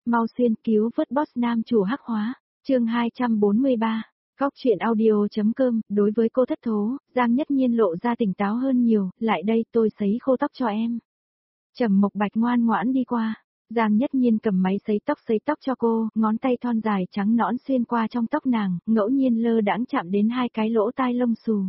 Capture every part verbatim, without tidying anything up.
Mau xuyên cứu vớt boss nam chủ hắc hóa, chương hai trăm bốn mươi ba. Góc chuyện audio.com, đối với cô thất thố, Giang Nhất Nhiên lộ ra tỉnh táo hơn nhiều, lại đây tôi sấy khô tóc cho em. Trầm Mộc Bạch ngoan ngoãn đi qua, Giang Nhất Nhiên cầm máy sấy tóc sấy tóc cho cô, ngón tay thon dài trắng nõn xuyên qua trong tóc nàng, ngẫu nhiên lơ đãng chạm đến hai cái lỗ tai lông xù.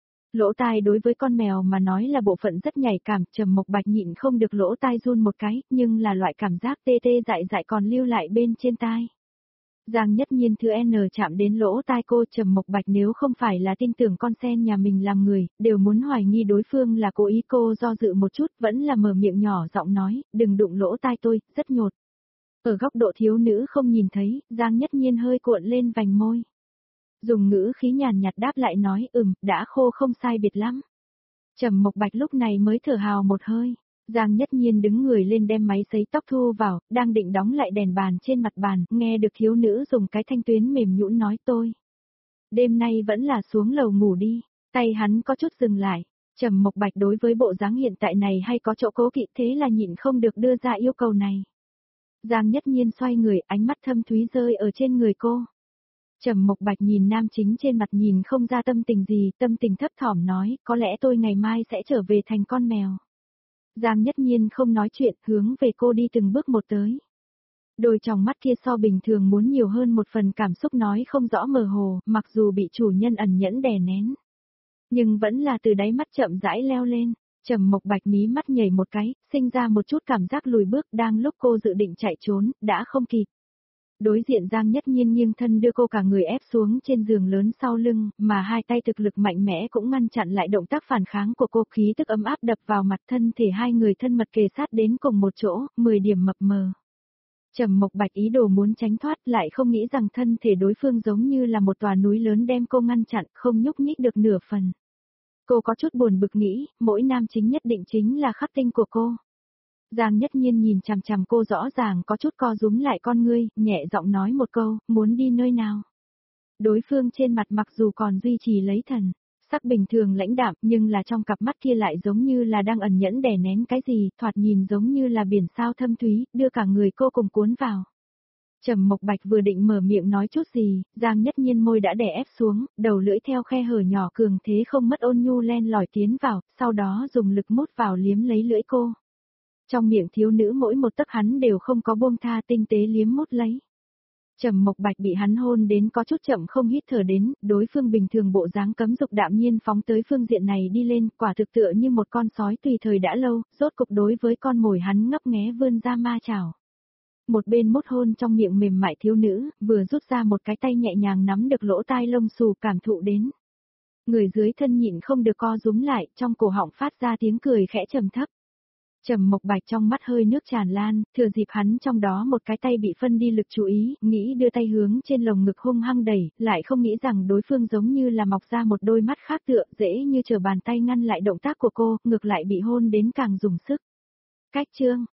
Lỗ tai đối với con mèo mà nói là bộ phận rất nhạy cảm, Trầm Mộc Bạch nhịn không được lỗ tai run một cái, nhưng là loại cảm giác tê tê dại dại còn lưu lại bên trên tai. Giang Nhất Nhiên thứ N chạm đến lỗ tai cô, Trầm Mộc Bạch nếu không phải là tin tưởng con sen nhà mình làm người, đều muốn hoài nghi đối phương là cố ý. Cô do dự một chút, vẫn là mở miệng nhỏ giọng nói, đừng đụng lỗ tai tôi, rất nhột. Ở góc độ thiếu nữ không nhìn thấy, Giang Nhất Nhiên hơi cuộn lên vành môi. Dùng ngữ khí nhàn nhạt đáp lại nói, ừm, đã khô không sai biệt lắm. Trầm Mộc Bạch lúc này mới thở hào một hơi. Giang Nhất Nhiên đứng người lên đem máy sấy tóc thu vào, đang định đóng lại đèn bàn trên mặt bàn, nghe được thiếu nữ dùng cái thanh tuyến mềm nhũn nói tôi. Đêm nay vẫn là xuống lầu ngủ đi, tay hắn có chút dừng lại. Trầm Mộc Bạch đối với bộ dáng hiện tại này hay có chỗ cố kỵ, thế là nhịn không được đưa ra yêu cầu này. Giang Nhất Nhiên xoay người, ánh mắt thâm thúy rơi ở trên người cô. Trầm Mộc Bạch nhìn nam chính trên mặt nhìn không ra tâm tình gì, tâm tình thấp thỏm nói, có lẽ tôi ngày mai sẽ trở về thành con mèo. Giang Nhất Nhiên không nói chuyện, hướng về cô đi từng bước một tới. Đôi tròng mắt kia so bình thường muốn nhiều hơn một phần cảm xúc nói không rõ mờ hồ, mặc dù bị chủ nhân ẩn nhẫn đè nén. Nhưng vẫn là từ đáy mắt chậm rãi leo lên. Trầm Mộc Bạch mí mắt nhảy một cái, sinh ra một chút cảm giác lùi bước, đang lúc cô dự định chạy trốn, đã không kịp. Đối diện Giang Nhất Nhiên nghiêng thân đưa cô cả người ép xuống trên giường lớn sau lưng, mà hai tay thực lực mạnh mẽ cũng ngăn chặn lại động tác phản kháng của cô, khí tức ấm áp đập vào mặt, thân thể hai người thân mật kề sát đến cùng một chỗ, mười điểm mập mờ. Trầm Mộc Bạch ý đồ muốn tránh thoát, lại không nghĩ rằng thân thể đối phương giống như là một tòa núi lớn đem cô ngăn chặn, không nhúc nhích được nửa phần. Cô có chút buồn bực nghĩ, mỗi nam chính nhất định chính là khắc tinh của cô. Giang Nhất Nhiên nhìn chằm chằm cô, rõ ràng có chút co rúm lại con ngươi, nhẹ giọng nói một câu, muốn đi nơi nào. Đối phương trên mặt mặc dù còn duy trì lấy thần sắc bình thường lãnh đạm, nhưng là trong cặp mắt kia lại giống như là đang ẩn nhẫn đè nén cái gì, thoạt nhìn giống như là biển sao thâm thúy, đưa cả người cô cùng cuốn vào. Trầm Mộc Bạch vừa định mở miệng nói chút gì, Giang Nhất Nhiên môi đã đè ép xuống, đầu lưỡi theo khe hở nhỏ cường thế không mất ôn nhu len lỏi tiến vào, sau đó dùng lực mút vào liếm lấy lưỡi cô. Trong miệng thiếu nữ mỗi một tấc hắn đều không có buông tha, tinh tế liếm mút lấy. Trầm Mộc Bạch bị hắn hôn đến có chút chậm không hít thở đến, đối phương bình thường bộ dáng cấm dục đạm nhiên phóng tới phương diện này đi lên, quả thực tựa như một con sói tùy thời đã lâu, rốt cục đối với con mồi hắn ngấp nghé vươn ra ma chảo. Một bên mút hôn trong miệng mềm mại thiếu nữ, vừa rút ra một cái tay nhẹ nhàng nắm được lỗ tai lông xù, cảm thụ đến. Người dưới thân nhịn không được co rúm lại, trong cổ họng phát ra tiếng cười khẽ trầm thấp. Trầm Mộc Bạch trong mắt hơi nước tràn lan, thừa dịp hắn trong đó một cái tay bị phân đi lực chú ý, nghĩ đưa tay hướng trên lồng ngực hung hăng đẩy, lại không nghĩ rằng đối phương giống như là mọc ra một đôi mắt khác, tựa dễ như trở bàn tay ngăn lại động tác của cô, ngược lại bị hôn đến càng dùng sức. Cách chương,